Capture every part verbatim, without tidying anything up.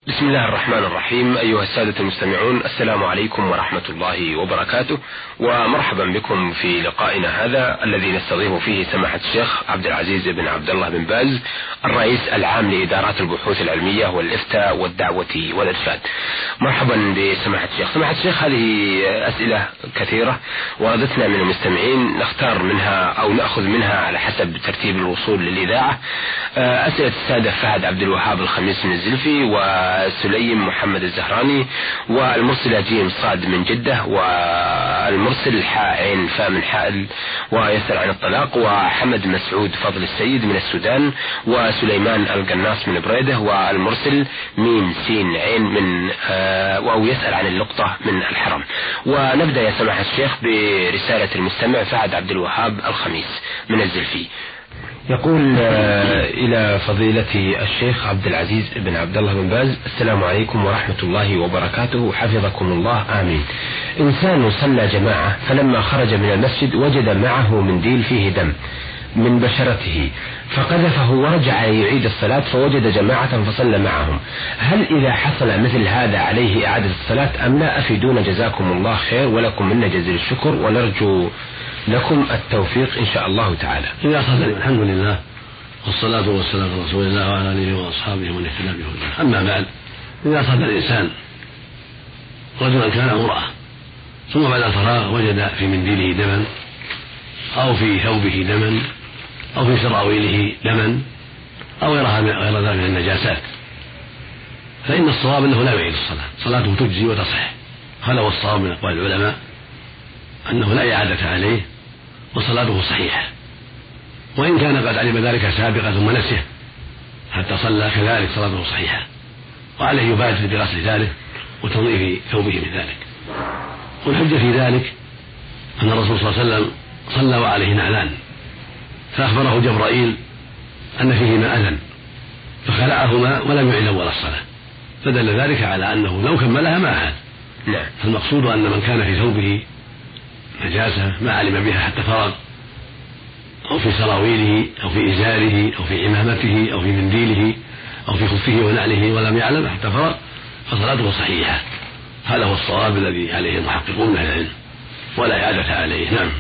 بسم الله الرحمن الرحيم. أيها السادة المستمعون، السلام عليكم ورحمة الله وبركاته، ومرحبا بكم في لقائنا هذا الذي نستضيف فيه سماحة الشيخ عبد العزيز بن عبد الله بن باز، الرئيس العام لإدارات البحوث العلمية والإفتاء والدعوة والإرشاد. مرحبا بسماحة الشيخ. سماحة الشيخ، هذه أسئلة كثيرة وردتنا من المستمعين، نختار منها أو نأخذ منها على حسب ترتيب الوصول للإذاعة. أسئلة السادة فهد عبد الوهاب الخميس من الزلفي، وسليم محمد الزهراني، والمرسل جيم صاد من جدة، والمرسل حاء عين فاء من حائل ويسأل عن الطلاق، وحمد مسعود فضل السيد من السودان، وسليمان القناص من بريدة، والمرسل ميم سين عين من آه أو يسأل عن اللقطة من الحرم. ونبدأ يا سماحة الشيخ برسالة المستمع فهد عبد الوهاب الخميس من الزلفي. يقول آه إلى فضيلة الشيخ عبد العزيز بن عبد الله بن باز: السلام عليكم ورحمة الله وبركاته، حفظكم الله، آمين. إنسان صلى جماعة، فلما خرج من المسجد وجد معه منديل فيه دم من بشرته، فقذفه ورجع يعيد الصلاة، فوجد جماعة فصلى معهم. هل إذا حصل مثل هذا عليه إعادة الصلاة أم لا؟ أفيدونا جزاكم الله خير، ولكم منا جزيل الشكر، ونرجو لكم التوفيق إن شاء الله تعالى. إذا صلى، الحمد لله والصلاة والسلام على رسول الله وعلى آله وأصحابه ومن اهتدى بهداه. أما بعد، إذا صلى الإنسان رجلا كان أو امرأة ثم بعد الفراغ وجد في منديله دما أو في ثوبه دما أو في سراويله دما أو غير ذلك من النجاسات، فإن الصواب أنه لا يعيد الصلاة، صلاته تجزي وتصح. هذا هو الصواب من أقوال العلماء، أنه لا إعادة عليه وصلاته صحيحة، وإن كان قد علم ذلك سابقا ثم نسيه حتى صلى كذلك صلاته صحيحة، وعليه يبادر بغسل ذلك وتنظيف ثوبه من ذلك. والحجة في ذلك أن الرسول صلى الله عليه وسلم صلى وعليه نعلان، فأخبره جبرائيل أن فيهما أذى فخلعهما ولم يعد أول الصلاة، فدل ذلك على أنه لو كملها ما عاد. فالمقصود أن من كان في ثوبه نجاسة ما علم بها حتى فرغ، أو في سراويله أو في إزاره أو في عمامته أو في منديله أو في خفه ونعله ولم يعلم حتى فرغ، فصلاته صحيحة. هذا هو الصواب الذي عليه المحققون من العلم، ولا إعادة عليه. نعم.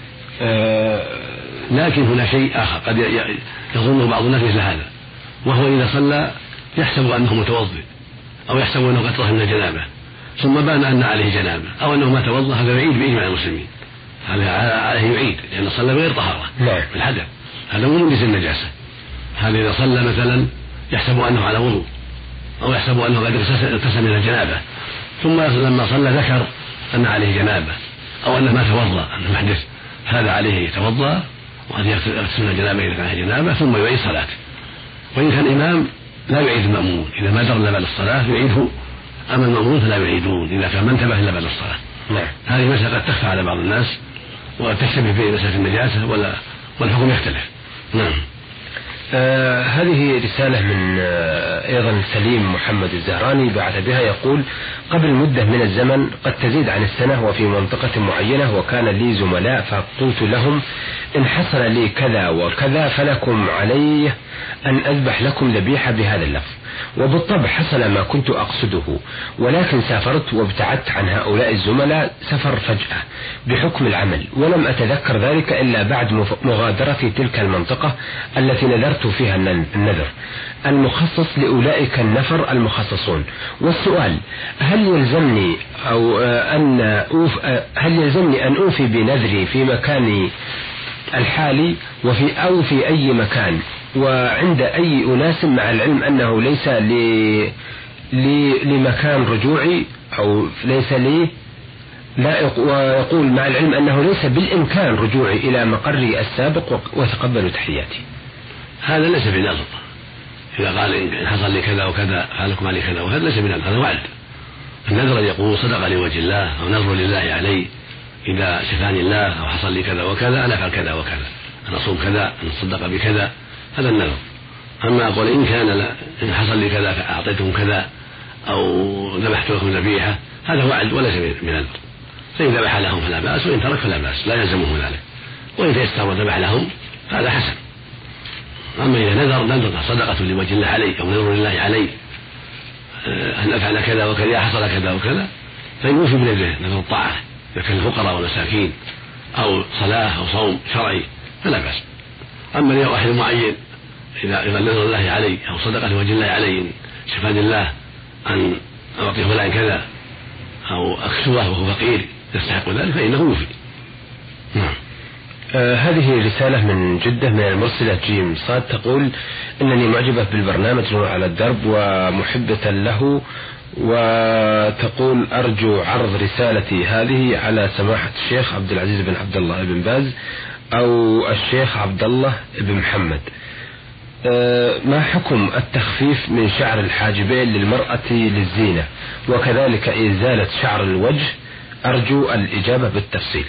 آه لكن هنا شيء آخر قد يظنه بعض الناس مثل هذا، وهو إذا صلى يحسب أنه متوضئ أو يحسب أنه قد طهر من الجنابة، ثم بان أن عليه جنابة أو أنه ما توضأ، هذا يعيد بإجماع المسلمين، هذا عليه يعيد لأن صلى بغير طهارة بالحدث، هذا مو من جنس النجاسة. هذا إذا صلى مثلا يحسب أنه على وضوء أو يحسب أنه قد اغتسل من الجنابة، ثم لما صلى ذكر أن عليه جنابة أو أنه ما توضأ، أنه محدث، هذا عليه يتوضأ وأن يغتسل من الجنابة إذا كان عليه جنابة ثم يعيد صلاته. وإن كان إمام لا يعيد المأمون، إذا ما درى إلا بعد الصلاة يعيده، أما المأمون فلا يعيدون إذا كان ما انتبه إلا بعد الصلاة. نعم. هذه مسألة قد تخفى على بعض الناس وتشتبه في مسألة النجاسة ولا والحكم يختلف. نعم. آه هذه رسالة من آه أيضا سليم محمد الزهراني بعث بها، يقول: قبل مدة من الزمن قد تزيد عن السنة وفي منطقة معينة، وكان لي زملاء فقلت لهم: إن حصل لي كذا وكذا فلكم علي أن أذبح لكم ذبيحة بهذا اللفظ، وبالطبع حصل ما كنت أقصده، ولكن سافرت وابتعدت عن هؤلاء الزملاء سفر فجأة بحكم العمل، ولم أتذكر ذلك إلا بعد مغادرة تلك المنطقة التي نذرت فيها النذر المخصص لأولئك النفر المخصصون. والسؤال: هل يلزمني أو أن أوف هل يلزمني أن أوفي بنذري في مكاني الحالي وفي أو في أي مكان وعند أي أناس، مع العلم أنه ليس لي لي لمكان رجوعي أو ليس لي لا ويقول مع العلم أنه ليس بالإمكان رجوعي إلى مقري السابق وتقبلوا تحياتي؟ هذا ليس بنذر. إذا قال إن حصل لي كذا وكذا فعلكم علي كذا وهذا ليس بنذر، هذا وعد. النذر يقول صدق لوجه الله أو نذر لله علي، إذا شفاني الله أو حصل لي كذا وكذا أنا أفعل كذا وكذا، أنا أصوم كذا، أنا أصدق بكذا، هذا النذر. أما أقول إن كان لا إن حصل لي كذا فأعطيتهم كذا أو ذبحت لكم ذبيحة، هذا وعد وليس بنذر. فإن ذبح لهم فلا بأس، وإن ترك فلا بأس، لا يلزمه ذلك. وإن تيسر وذبح لهم هذا حسن. أما إذا نذر نذر صدقة لوجه الله علي أو نذر لله علي أن أفعل كذا وكذا حصل كذا وكذا، فيوفي بيده نذر الطاعة إذا كان الفقراء والمساكين أو صلاة أو صوم شرعي فلا بأس. أما لواحد معين إذا إذا نذر الله علي أو صدقة لوجه الله علي إن شفاني الله أن أعطي فلان كذا أو أكسوه وهو فقير يستحق ذلك فإنه يوفي. نعم. آه هذه رسالة من جدة من المرسلة جيم صاد تقول: إنني معجبة بالبرنامج نور على الدرب ومحبة له، وتقول: أرجو عرض رسالتي هذه على سماحة الشيخ عبد العزيز بن عبد الله بن باز أو الشيخ عبد الله بن محمد. آه ما حكم التخفيف من شعر الحاجبين للمرأة للزينة، وكذلك إزالة شعر الوجه؟ أرجو الإجابة بالتفصيل.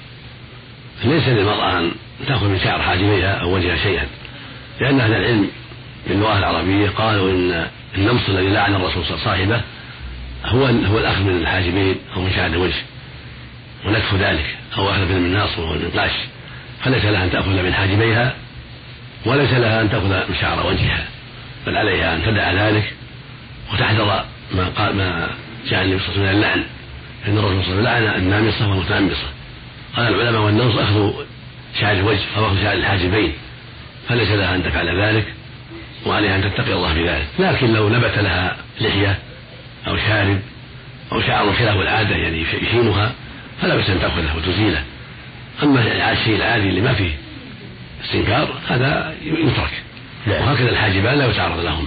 ليس للمرأة أن تأخذ من شعر حاجبيها أو وجهها شيئا، لأن أهل العلم باللغة العربية قالوا إن النمص الذي لعن الرسول صاحبه هو هو الأخذ من الحاجبين أو من شعر الوجه ونكف ذلك، أو أخذ من الناص والنقاش، فليس لها أن تأخذ من حاجبيها وليس لها أن تأخذ من شعر وجهها، بل عليها أن تدع ذلك وتحذر ما قال ما جاء النبي صلى الله عليه وسلم من اللعن، إن الرسول صلى الله عليه وسلم لعن النامصة والمتنمصة. قال العلماء: والنمص أخذ شعر الوجه أو أخذ شعر الحاجبين، فليس لها أن تفعل ذلك وعليها أن تتقي الله في ذلك. لكن لو نبت لها لحية أو شارب أو شعر خلاف العادة يعني يشينها فلا بأس أن تأخذه وتزيله. أما الشيء العادي اللي ما فيه استنكار هذا يترك، وهكذا الحاجبان لا يتعرض لهما.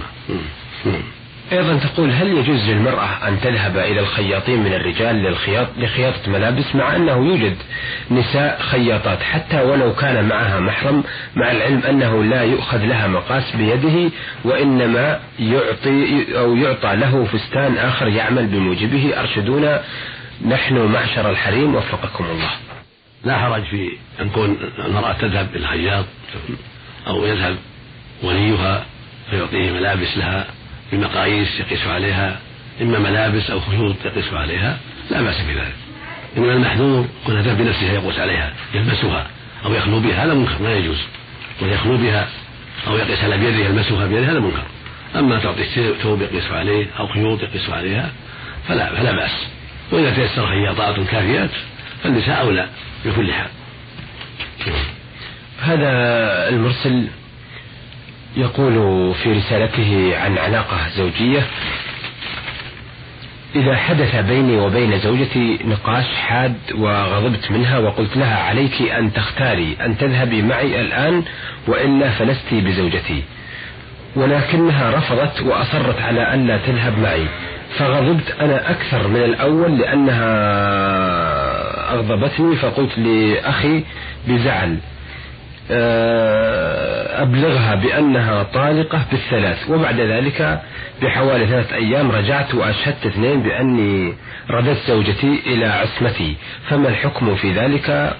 أيضا تقول: هل يجوز للمرأة أن تذهب إلى الخياطين من الرجال للخياط لخياطة ملابس، مع أنه يوجد نساء خياطات حتى ولو كان معها محرم، مع العلم أنه لا يؤخذ لها مقاس بيده وإنما يعطي أو يعطى له فستان آخر يعمل بموجبه؟ أرشدونا نحن معشر الحريم وفقكم الله. لا حرج في أن تكون المرأة تذهب إلى الخياط أو يذهب وليها فيعطيه ملابس لها بمقاييس يقيس عليها، إما ملابس أو خيوط يقيس عليها، لا بأس بذلك. إنما المحذور كونها تذهب بنفسها يقيس عليها يلبسها أو يخلو بها، هذا منكر لا يجوز، ويخلو بها أو يقيس على بيده يلبسها بيده هذا منكر. أما تعطي ثوب يقيس عليه أو خيوط يقيس عليها فلا فلا بأس. وإذا تيسر خياطات كافيات فالنساء أولى بكل حال. هذا المرسل يقول في رسالته عن علاقة زوجية: إذا حدث بيني وبين زوجتي نقاش حاد وغضبت منها وقلت لها: عليك أن تختاري أن تذهبي معي الآن وإلا فلست بزوجتي، ولكنها رفضت وأصرت على أن لا تذهب معي، فغضبت أنا أكثر من الأول لأنها أغضبتني، فقلت لأخي بزعل أبلغها بأنها طالقة بالثلاث، وبعد ذلك بحوالي ثلاث أيام رجعت وأشهدت اثنين بأني ردت زوجتي إلى عصمتي، فما الحكم في ذلك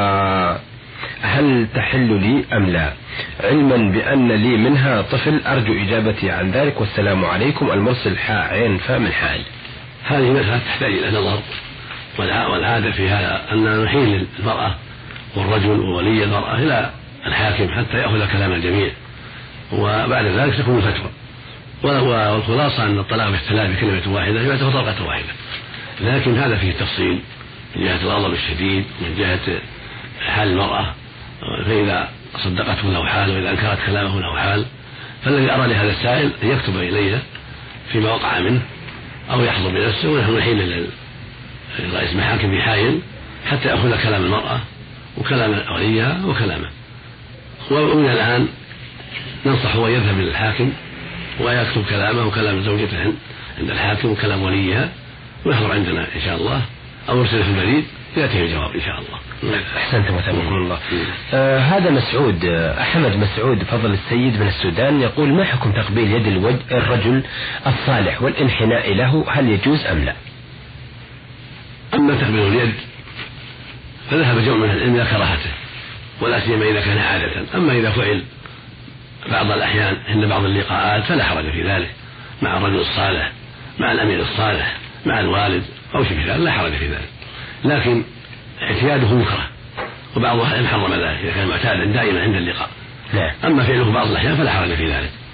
وهل تحل لي أم لا، علما بأن لي منها طفل؟ أرجو إجابتي عن ذلك والسلام عليكم. المرسل حاء عين فاء من حال. هذه مسألة تحتاج إلى نظر، والعادة في هذا أن نحيل المرأة والرجل وولي المرأة إلى الحاكم حتى يأخذ كلام الجميع، وبعد ذلك تكون فتوى. والخلاصة أن الطلاق بالثلاث بكلمة واحدة يعتبر طلقة واحدة، لكن هذا فيه تفصيل من جهة الغضب الشديد، من جهة حال المرأة، فإذا صدقته له حال وإذا أنكرت كلامه له حال. فالذي أرى لهذا السائل أن يكتب إلينا فيما وقع منه أو يحضر بنفسه، ونحن نحيل إلى رئيس محاكم يحايل حتى يأخذ كلام المرأة وكلام وليها وكلامه. ومن الآن ننصحه أن يذهب إلى الحاكم ويكتب كلامه وكلام زوجته عند الحاكم وكلام وليها ويحضر عندنا إن شاء الله، أو يرسل في البريد يأتيه الجواب إن شاء الله. أحسنتم وتبارك الله. آه هذا مسعود آه أحمد مسعود فضل السيد من السودان يقول: ما حكم تقبيل يد الوجه الرجل الصالح والانحناء له، هل يجوز أم لا؟ أما تقبيل اليد فذهب جمع من العلم إلى كراهته، ولا سيما إذا كان عادة. أما إذا فعل بعض الأحيان عند بعض اللقاءات فلا حرج في ذلك، مع الرجل الصالح، مع الأمير الصالح، مع الوالد أو شيء ذلك، لا حرج في ذلك. لكن اعتياده مكره، وبعض الأحيان حرم ذلك إذا كان معتادا دائما عند اللقاء. أما فعله بعض الأحيان فلا حرج في ذلك.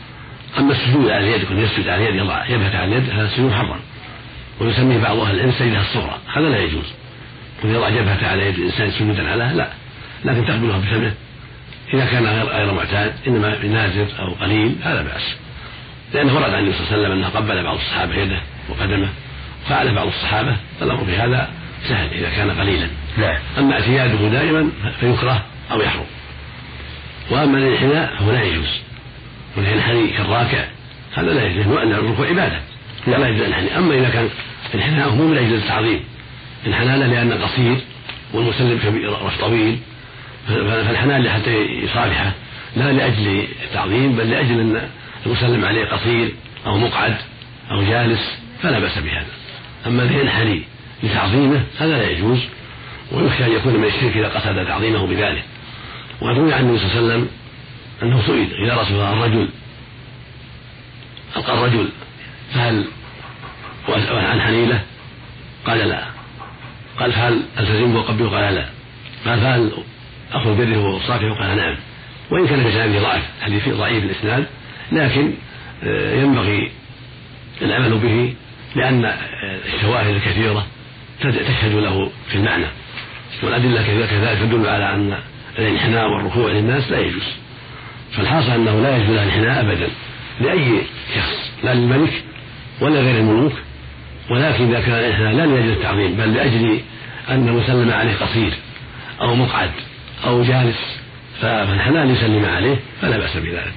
أما السجود على اليد يكون يسجد على اليد يضع جبهته على اليد هذا السجود محرم، ويسميه بعض أهل العلم السجدة الصغرى، هذا لا يجوز. يكون يضع جبهته على يد الإنسان سجودا عليها لا، لكن تقبلها بفمه إذا كان غير غير معتاد، إنما نازل أو قليل هذا بأس، لأنه ورد عن النبي صلى الله عليه وسلم أنه قبل بعض الصحابة يده وقدمه، فعل بعض الصحابة، فالأمر في هذا سهل إذا كان قليلا. نعم. أما اعتياده دائما فيكره أو يحرم. وأما الانحناء فهو لا يجوز، والانحناء كالراكع هذا لا يجوز، لأن الركوع عبادة لا يجوز الانحناء. أما إذا كان انحناءه مو من أجل التعظيم، انحنى له لأنه قصير والمسلم كبير رف طويل، فالحنان حتى يصالحه لا لأجل التعظيم بل لأجل أن المسلم عليه قصير أو مقعد أو جالس فلا بأس بهذا. أما الذي ينحني لتعظيمه هذا لا يجوز، ويخشى أن يكون من الشرك إذا قصد تعظيمه بذلك. وروي عن النبي صلى الله عليه وسلم أنه سئل إذا رسول الله الرجل ألقى الرجل فهل أنحني له؟ قال لا. قال فهل ألتزمه وقبله؟ قال لا. قال فهل أخذ بره وأصافحه؟ قال نعم. وإن كان في سنده ضعف، حديث ضعيف الإسناد، لكن ينبغي العمل به لأن الشواهد الكثيرة تشهد له في المعنى، والأدلة كذلك تدل على أن الانحناء والركوع للناس لا يجوز. فالحاصل أنه لا يجوز الانحناء أبدا لأي شخص، لا للملك ولا غير الملوك، ولكن إذا كان الانحناء لا لأجل التعظيم بل لأجل أن المسلم عليه قصير أو مقعد أو جالس فالحناء يسلم عليه فلا بأس بذلك.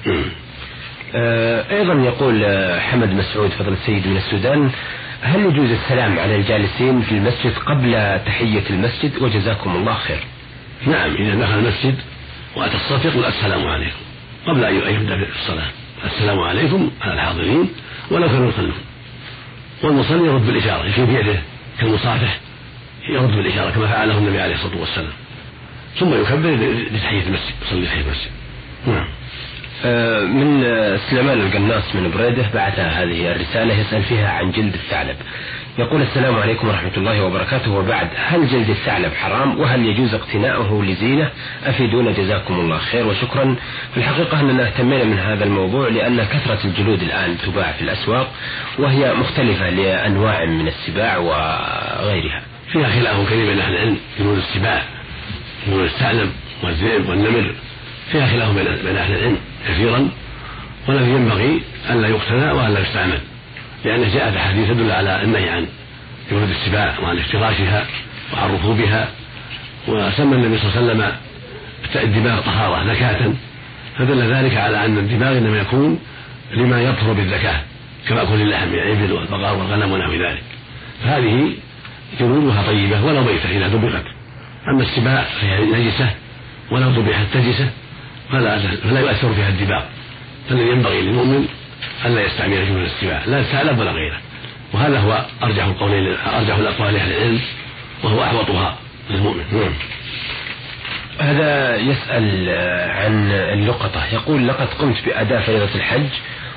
أيضا يقول حمد مسعود فضل السيد من السودان: هل يجوز السلام على الجالسين في المسجد قبل تحية المسجد؟ وجزاكم الله خير. نعم، إذا دخل المسجد وأتى الصف يقول السلام عليكم قبل أن يبدأ بالصلاة، السلام عليكم على الحاضرين ولو كانوا يصلون. والمصلي يرد بالإشارة، يشير بيده كالمصافح، يرد بالإشارة كما فعله النبي عليه الصلاة والسلام، ثم يكبر لتحية المسجد، يصلي تحية المسجد. نعم. من سليمان القناص من بريدة بعث هذه الرسالة يسأل فيها عن جلد الثعلب. يقول: السلام عليكم ورحمة الله وبركاته، وبعد، هل جلد الثعلب حرام؟ وهل يجوز اقتناؤه لزينة؟ أفيدونا جزاكم الله خير وشكرا. في الحقيقة أننا اهتمينا من هذا الموضوع لأن كثرة الجلود الآن تباع في الأسواق، وهي مختلفة لأنواع من السباع وغيرها. فيها خلاف كبير بين أهل العلم، جلود السباع، جلود الثعلب والذئب والنمر، فيها خلاف بين أهل العلم كثيرا، والذي ينبغي أن لا يقتنى وأن لا يستعمل، لأنه جاءت أحاديث تدل على النهي عن جلود السباع وعن افتراشها وعن ركوبها. وسمى النبي صلى الله عليه وسلم الدماغ طهارة زكاة، فدل ذلك على أن الدماغ إنما يكون لما يطهر بالزكاة كما كل اللحم من الإبل والبقر والغنم ونحو ذلك، فهذه جلودها طيبة ولو ميتة إذا دبغت. أما السباع فهي نجسة ولو ذبحت تجسة فلا, فلا يؤثر فيها الدماغ، فالذي ينبغي للمؤمن ألا يستعمل جلود السباع لا الثعلب ولا غيره، وهذا هو أرجح القولين أرجح الأقوال لأهل العلم وهو أحوطها للمؤمن. نعم. هذا يسأل عن اللقطة، يقول: لقد قمت بأداء فريضة الحج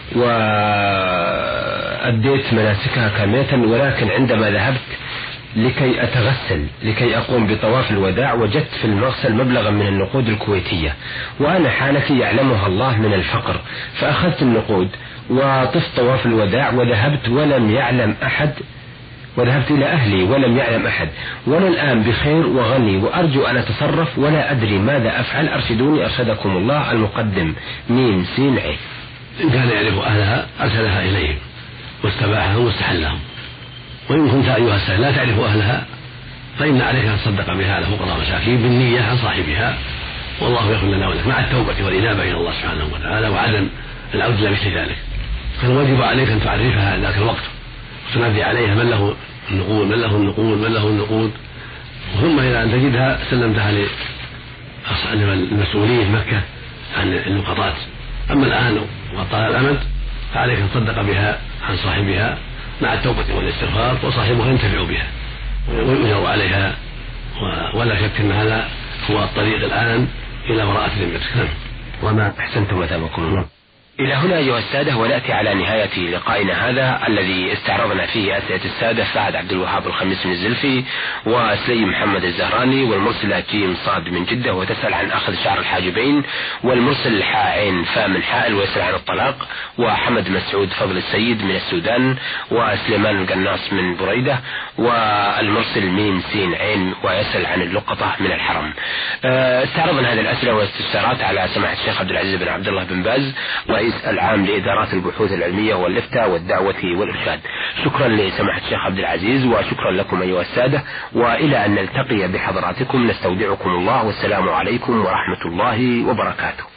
وأديت مناسكها كاملة، ولكن عندما ذهبت لكي أتغسل لكي أقوم بطواف الوداع وجدت في المغسل مبلغا من النقود الكويتية، وأنا حالتي يعلمها الله من الفقر، فأخذت النقود وطفت طواف الوداع وذهبت ولم يعلم أحد وذهبت إلى أهلي ولم يعلم أحد، وأنا الآن بخير وغني وأرجو أن أتصرف ولا أدري ماذا أفعل، أرشدوني أرشدكم الله. المقدم ميم سين عين. إن كان يعرف أهلها أرسلها إليهم واستباحهم واستحلهم، وإن كنت أيها السائل لا تعرف أهلها فإن عليك أن تصدق بها على فقراء مساكين بالنية عن صاحبها، والله يغفر لنا ولك مع التوبة والإنابة إلى الله سبحانه وتعالى وعدم العودة إلى مثل ذلك. فالواجب عليك أن تعرفها ذاك الوقت وتنادي عليها من له النقود من له النقود من له النقود، ثم إذا أن تجدها سلمتها للمسؤولين في مكة عن اللقطات. أما الآن وقد طال الأمد فعليك أن تصدق بها عن صاحبها مع التوبة والاستغفار، وصاحبها ينتفع بها ويؤجر عليها، ولا شك أن هذا هو الطريق الآن إلى براءة ذمتك. وما أحسنتم وتابكم الله. إلى هنا أيها السادة ونأتي على نهاية لقائنا هذا الذي استعرضنا فيه أسئلة السادة فهد عبد الوهاب الخميس من الزلفي وسليم محمد الزهراني، والمرسلة جيم صاد من جدة وتسأل عن أخذ شعر الحاجبين، والمرسل حاء عين فاء من حائل ويسأل عن الطلاق، وحمد مسعود فضل السيد من السودان، وسليمان القناص من بريدة، والمرسل ميم سين عين ويسأل عن اللقطة من الحرم. استعرضنا هذه الأسئلة والاستفسارات على سماحة الشيخ عبد العزيز بن عبد الله بن باز رئيس العام لإدارات البحوث العلمية والإفتاء والدعوة والإرشاد. شكرا لسماحة الشيخ عبد العزيز وشكرا لكم أيها السادة، وإلى أن نلتقي بحضراتكم نستودعكم الله، والسلام عليكم ورحمة الله وبركاته.